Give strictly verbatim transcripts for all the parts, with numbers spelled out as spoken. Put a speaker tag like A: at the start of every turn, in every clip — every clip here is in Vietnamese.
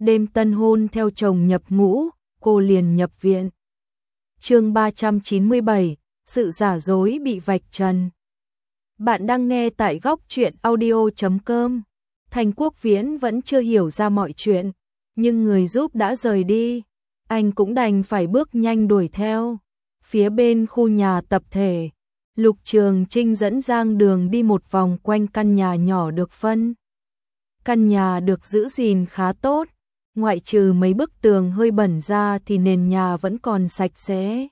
A: đêm tân hôn theo chồng nhập ngũ, cô liền nhập viện. Chương ba trăm chín mươi bảy, sự giả dối bị vạch trần. Bạn đang nghe tại góc truyện audio chấm com. Thành Quốc Viễn vẫn chưa hiểu ra mọi chuyện, nhưng người giúp đã rời đi, anh cũng đành phải bước nhanh đuổi theo. Phía bên khu nhà tập thể, Lục Trường Trinh dẫn Giang Đường đi một vòng quanh căn nhà nhỏ được phân. Căn nhà được giữ gìn khá tốt, ngoại trừ mấy bức tường hơi bẩn ra thì nền nhà vẫn còn sạch sẽ.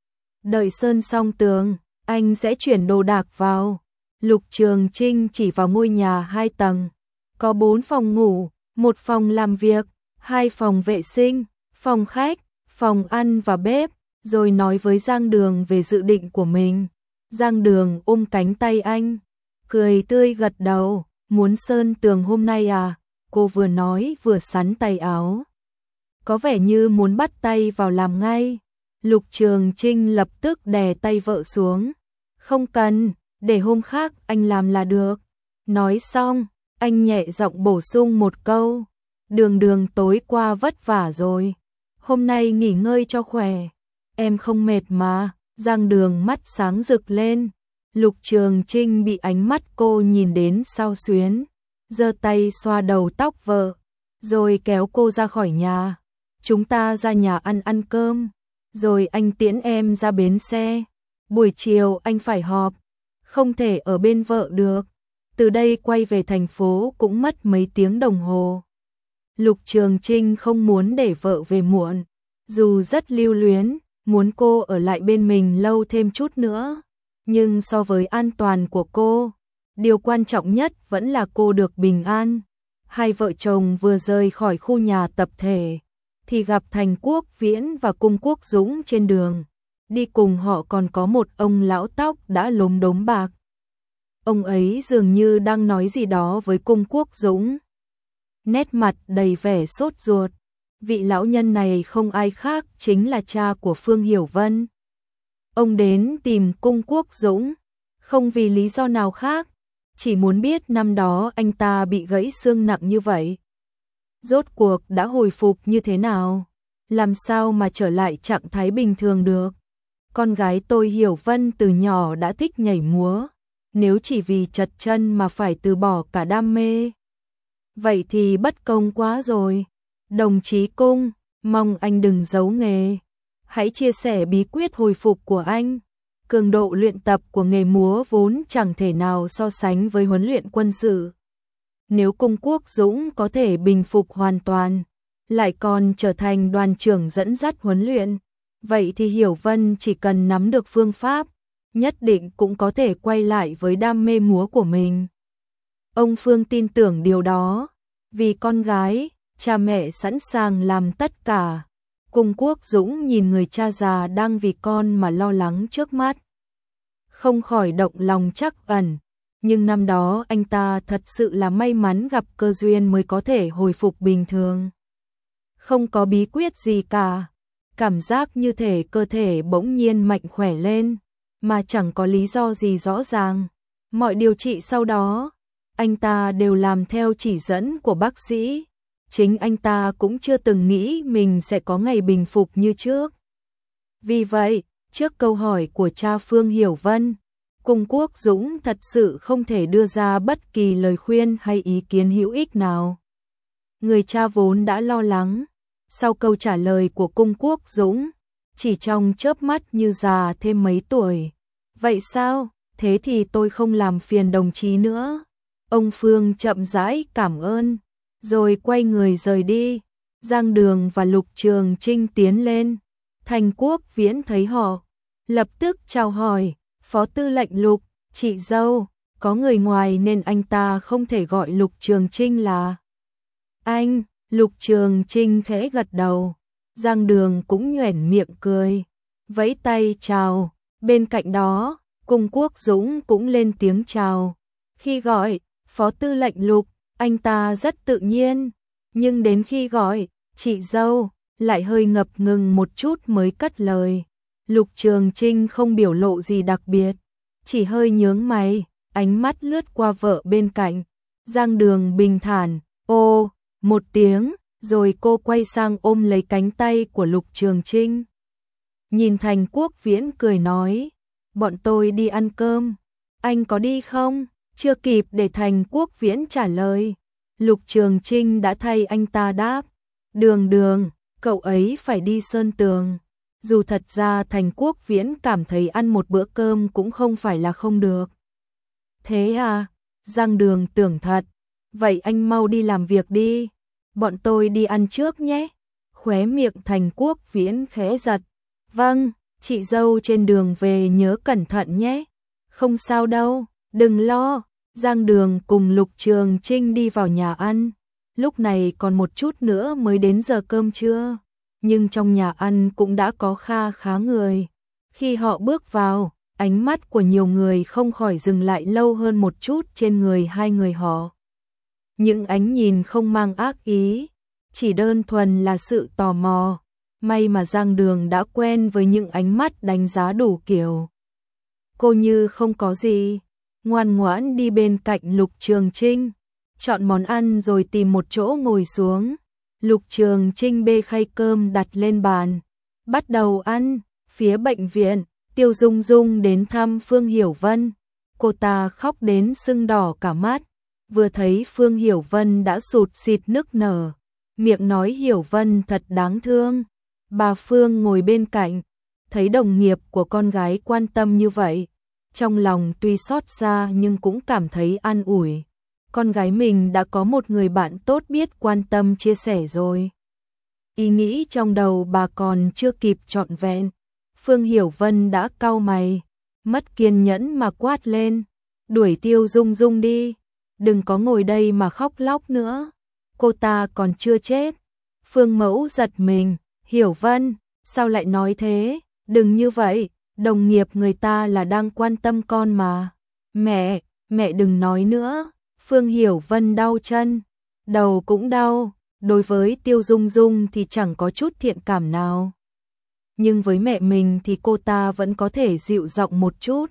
A: Đợi sơn xong tường, anh sẽ chuyển đồ đạc vào. Lục Trường Trinh chỉ vào ngôi nhà hai tầng, có bốn phòng ngủ, một phòng làm việc, hai phòng vệ sinh, phòng khách, phòng ăn và bếp, rồi nói với Giang Đường về dự định của mình. Giang Đường ôm cánh tay anh, cười tươi gật đầu. Muốn sơn tường hôm nay à? Cô vừa nói vừa xắn tay áo, có vẻ như muốn bắt tay vào làm ngay. Lục Trường Trinh lập tức đè tay vợ xuống. Không cần, để hôm khác anh làm là được. Nói xong, anh nhẹ giọng bổ sung một câu. Đường Đường tối qua vất vả rồi, hôm nay nghỉ ngơi cho khỏe. Em không mệt mà. Giang Đường mắt sáng rực lên. Lục Trường Trinh bị ánh mắt cô nhìn đến xao xuyến, giơ tay xoa đầu tóc vợ, rồi kéo cô ra khỏi nhà. Chúng ta ra nhà ăn ăn cơm, rồi anh tiễn em ra bến xe. Buổi chiều anh phải họp, không thể ở bên vợ được. Từ đây quay về thành phố cũng mất mấy tiếng đồng hồ. Lục Trường Trinh không muốn để vợ về muộn, dù rất lưu luyến, muốn cô ở lại bên mình lâu thêm chút nữa. Nhưng so với an toàn của cô, điều quan trọng nhất vẫn là cô được bình an. Hai vợ chồng vừa rời khỏi khu nhà tập thể, thì gặp Thành Quốc Viễn và Cung Quốc Dũng trên đường. Đi cùng họ còn có một ông lão tóc đã lốm đốm bạc. Ông ấy dường như đang nói gì đó với Cung Quốc Dũng, nét mặt đầy vẻ sốt ruột. Vị lão nhân này không ai khác chính là cha của Phương Hiểu Vân. Ông đến tìm Cung Quốc Dũng, không vì lý do nào khác, chỉ muốn biết năm đó anh ta bị gãy xương nặng như vậy, rốt cuộc đã hồi phục như thế nào, làm sao mà trở lại trạng thái bình thường được. Con gái tôi Hiểu Vân từ nhỏ đã thích nhảy múa, nếu chỉ vì chật chân mà phải từ bỏ cả đam mê, vậy thì bất công quá rồi. Đồng chí Cung, mong anh đừng giấu nghề. Hãy chia sẻ bí quyết hồi phục của anh. Cường độ luyện tập của nghề múa vốn chẳng thể nào so sánh với huấn luyện quân sự. Nếu Cung Quốc Dũng có thể bình phục hoàn toàn, lại còn trở thành đoàn trưởng dẫn dắt huấn luyện, vậy thì Hiểu Vân chỉ cần nắm được phương pháp, nhất định cũng có thể quay lại với đam mê múa của mình. Ông Phương tin tưởng điều đó, vì con gái, cha mẹ sẵn sàng làm tất cả. Cung Quốc Dũng nhìn người cha già đang vì con mà lo lắng trước mắt, không khỏi động lòng trắc ẩn. Nhưng năm đó anh ta thật sự là may mắn gặp cơ duyên mới có thể hồi phục bình thường. Không có bí quyết gì cả, cảm giác như thể cơ thể bỗng nhiên mạnh khỏe lên, mà chẳng có lý do gì rõ ràng. Mọi điều trị sau đó, anh ta đều làm theo chỉ dẫn của bác sĩ. Chính anh ta cũng chưa từng nghĩ mình sẽ có ngày bình phục như trước. Vì vậy, trước câu hỏi của cha Phương Hiểu Vân, Cung Quốc Dũng thật sự không thể đưa ra bất kỳ lời khuyên hay ý kiến hữu ích nào. Người cha vốn đã lo lắng, sau câu trả lời của Cung Quốc Dũng, chỉ trong chớp mắt như già thêm mấy tuổi. Vậy sao? Thế thì tôi không làm phiền đồng chí nữa. Ông Phương chậm rãi cảm ơn, rồi quay người rời đi. Giang Đường và Lục Trường Trinh tiến lên. Thành Quốc Viễn thấy họ, lập tức chào hỏi. Phó tư lệnh Lục, chị dâu. Có người ngoài nên anh ta không thể gọi Lục Trường Trinh là anh. Lục Trường Trinh khẽ gật đầu. Giang Đường cũng nhoẻn miệng cười, vẫy tay chào. Bên cạnh đó, Cung Quốc Dũng cũng lên tiếng chào. Khi gọi Phó tư lệnh Lục, anh ta rất tự nhiên, nhưng đến khi gọi chị dâu, lại hơi ngập ngừng một chút mới cất lời. Lục Trường Trinh không biểu lộ gì đặc biệt, chỉ hơi nhướng mày, ánh mắt lướt qua vợ bên cạnh. Giang Đường bình thản, ô, một tiếng, rồi cô quay sang ôm lấy cánh tay của Lục Trường Trinh. Nhìn Thành Quốc Viễn cười nói, bọn tôi đi ăn cơm, anh có đi không? Chưa kịp để Thành Quốc Viễn trả lời, Lục Trường Trinh đã thay anh ta đáp, Đường Đường, cậu ấy phải đi Sơn Tường. Dù thật ra Thành Quốc Viễn cảm thấy ăn một bữa cơm cũng không phải là không được. Thế à, Giang Đường tưởng thật, vậy anh mau đi làm việc đi, bọn tôi đi ăn trước nhé. Khóe miệng Thành Quốc Viễn khẽ giật, vâng, chị dâu trên đường về nhớ cẩn thận nhé. Không sao đâu, đừng lo. Giang Đường cùng Lục Trường Trinh đi vào nhà ăn. Lúc này còn một chút nữa mới đến giờ cơm trưa, nhưng trong nhà ăn cũng đã có kha khá người. Khi họ bước vào, ánh mắt của nhiều người không khỏi dừng lại lâu hơn một chút trên người hai người họ. Những ánh nhìn không mang ác ý, chỉ đơn thuần là sự tò mò. May mà Giang Đường đã quen với những ánh mắt đánh giá đủ kiểu. Cô như không có gì, ngoan ngoãn đi bên cạnh Lục Trường Trinh, chọn món ăn rồi tìm một chỗ ngồi xuống. Lục Trường Trinh bê khay cơm đặt lên bàn, bắt đầu ăn. Phía bệnh viện, Tiêu Dung Dung đến thăm Phương Hiểu Vân. Cô ta khóc đến sưng đỏ cả mắt, vừa thấy Phương Hiểu Vân đã sụt sịt nức nở, miệng nói Hiểu Vân thật đáng thương. Bà Phương ngồi bên cạnh, thấy đồng nghiệp của con gái quan tâm như vậy, trong lòng tuy xót xa nhưng cũng cảm thấy an ủi. Con gái mình đã có một người bạn tốt biết quan tâm chia sẻ rồi. Ý nghĩ trong đầu bà còn chưa kịp trọn vẹn, Phương Hiểu Vân đã cau mày, mất kiên nhẫn mà quát lên, đuổi Tiêu Dung Dung đi, đừng có ngồi đây mà khóc lóc nữa, cô ta còn chưa chết. Phương Mẫu giật mình, Hiểu Vân, sao lại nói thế, đừng như vậy, đồng nghiệp người ta là đang quan tâm con mà. Mẹ, mẹ đừng nói nữa. Phương Hiểu Vân đau chân, đầu cũng đau, đối với Tiêu Dung Dung thì chẳng có chút thiện cảm nào. Nhưng với mẹ mình thì cô ta vẫn có thể dịu giọng một chút.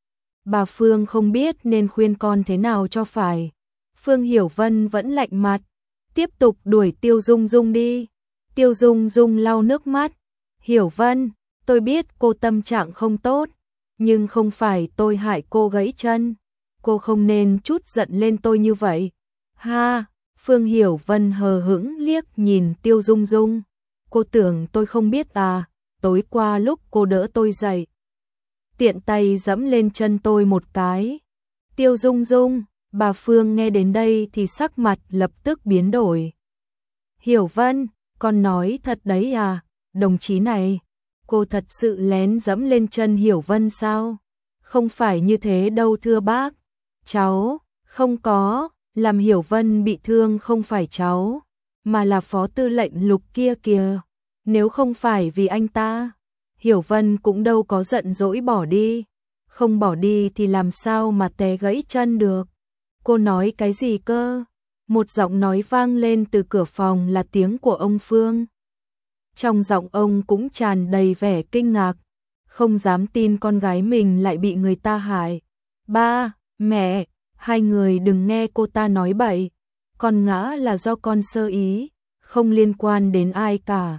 A: Bà Phương không biết nên khuyên con thế nào cho phải. Phương Hiểu Vân vẫn lạnh mặt, tiếp tục đuổi Tiêu Dung Dung đi. Tiêu Dung Dung lau nước mắt, Hiểu Vân, tôi biết cô tâm trạng không tốt, nhưng không phải tôi hại cô gãy chân. Cô không nên chút giận lên tôi như vậy. Ha, Phương Hiểu Vân hờ hững liếc nhìn Tiêu Dung Dung. Cô tưởng tôi không biết à, tối qua lúc cô đỡ tôi dậy, tiện tay giẫm lên chân tôi một cái. Tiêu Dung Dung, bà Phương nghe đến đây thì sắc mặt lập tức biến đổi. Hiểu Vân, con nói thật đấy à, đồng chí này, cô thật sự lén giẫm lên chân Hiểu Vân sao? Không phải như thế đâu thưa bác. Cháu, không có, làm Hiểu Vân bị thương không phải cháu, mà là phó tư lệnh Lục kia kìa. Nếu không phải vì anh ta, Hiểu Vân cũng đâu có giận dỗi bỏ đi. Không bỏ đi thì làm sao mà té gãy chân được. Cô nói cái gì cơ? Một giọng nói vang lên từ cửa phòng là tiếng của ông Phương. Trong giọng ông cũng tràn đầy vẻ kinh ngạc, không dám tin con gái mình lại bị người ta hại. Ba, mẹ, hai người đừng nghe cô ta nói bậy, con ngã là do con sơ ý, không liên quan đến ai cả.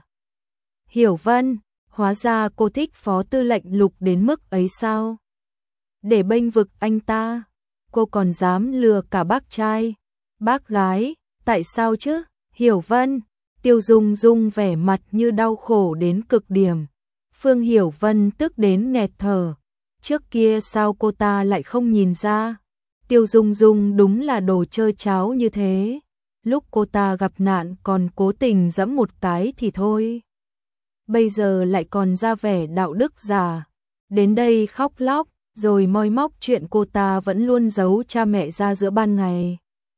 A: Hiểu Vân, hóa ra cô thích phó tư lệnh Lục đến mức ấy sao? Để bênh vực anh ta, cô còn dám lừa cả bác trai, bác gái, tại sao chứ? Hiểu Vân, Tiêu Dung Dung vẻ mặt như đau khổ đến cực điểm. Phương Hiểu Vân tức đến nghẹt thở, trước kia sao cô ta lại không nhìn ra? Tiêu Dung Dung đúng là đồ chơi cháo như thế, lúc cô ta gặp nạn còn cố tình giẫm một cái thì thôi. Bây giờ lại còn ra vẻ đạo đức giả, đến đây khóc lóc, rồi moi móc chuyện cô ta vẫn luôn giấu cha mẹ ra giữa ban ngày.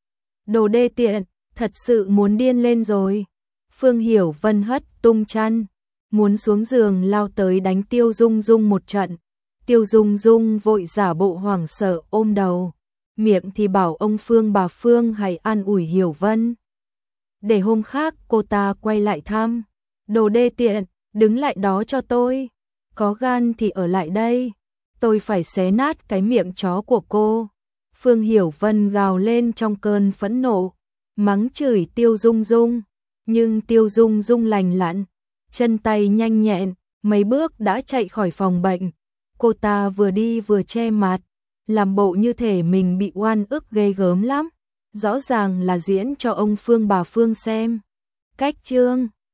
A: Đồ đê tiện, thật sự muốn điên lên rồi. Phương Hiểu Vân hất tung chăn, muốn xuống giường lao tới đánh Tiêu Dung Dung một trận. Tiêu Dung Dung vội giả bộ hoảng sợ ôm đầu, miệng thì bảo ông Phương bà Phương hãy an ủi Hiểu Vân. Để hôm khác cô ta quay lại thăm. Đồ đê tiện, đứng lại đó cho tôi. Có gan thì ở lại đây, tôi phải xé nát cái miệng chó của cô. Phương Hiểu Vân gào lên trong cơn phẫn nộ, mắng chửi Tiêu Dung Dung. Nhưng Tiêu Dung Dung lành lặn, chân tay nhanh nhẹn, mấy bước đã chạy khỏi phòng bệnh. Cô ta vừa đi vừa che mặt, làm bộ như thể mình bị oan ức ghê gớm lắm. Rõ ràng là diễn cho ông Phương bà Phương xem. Cách Trương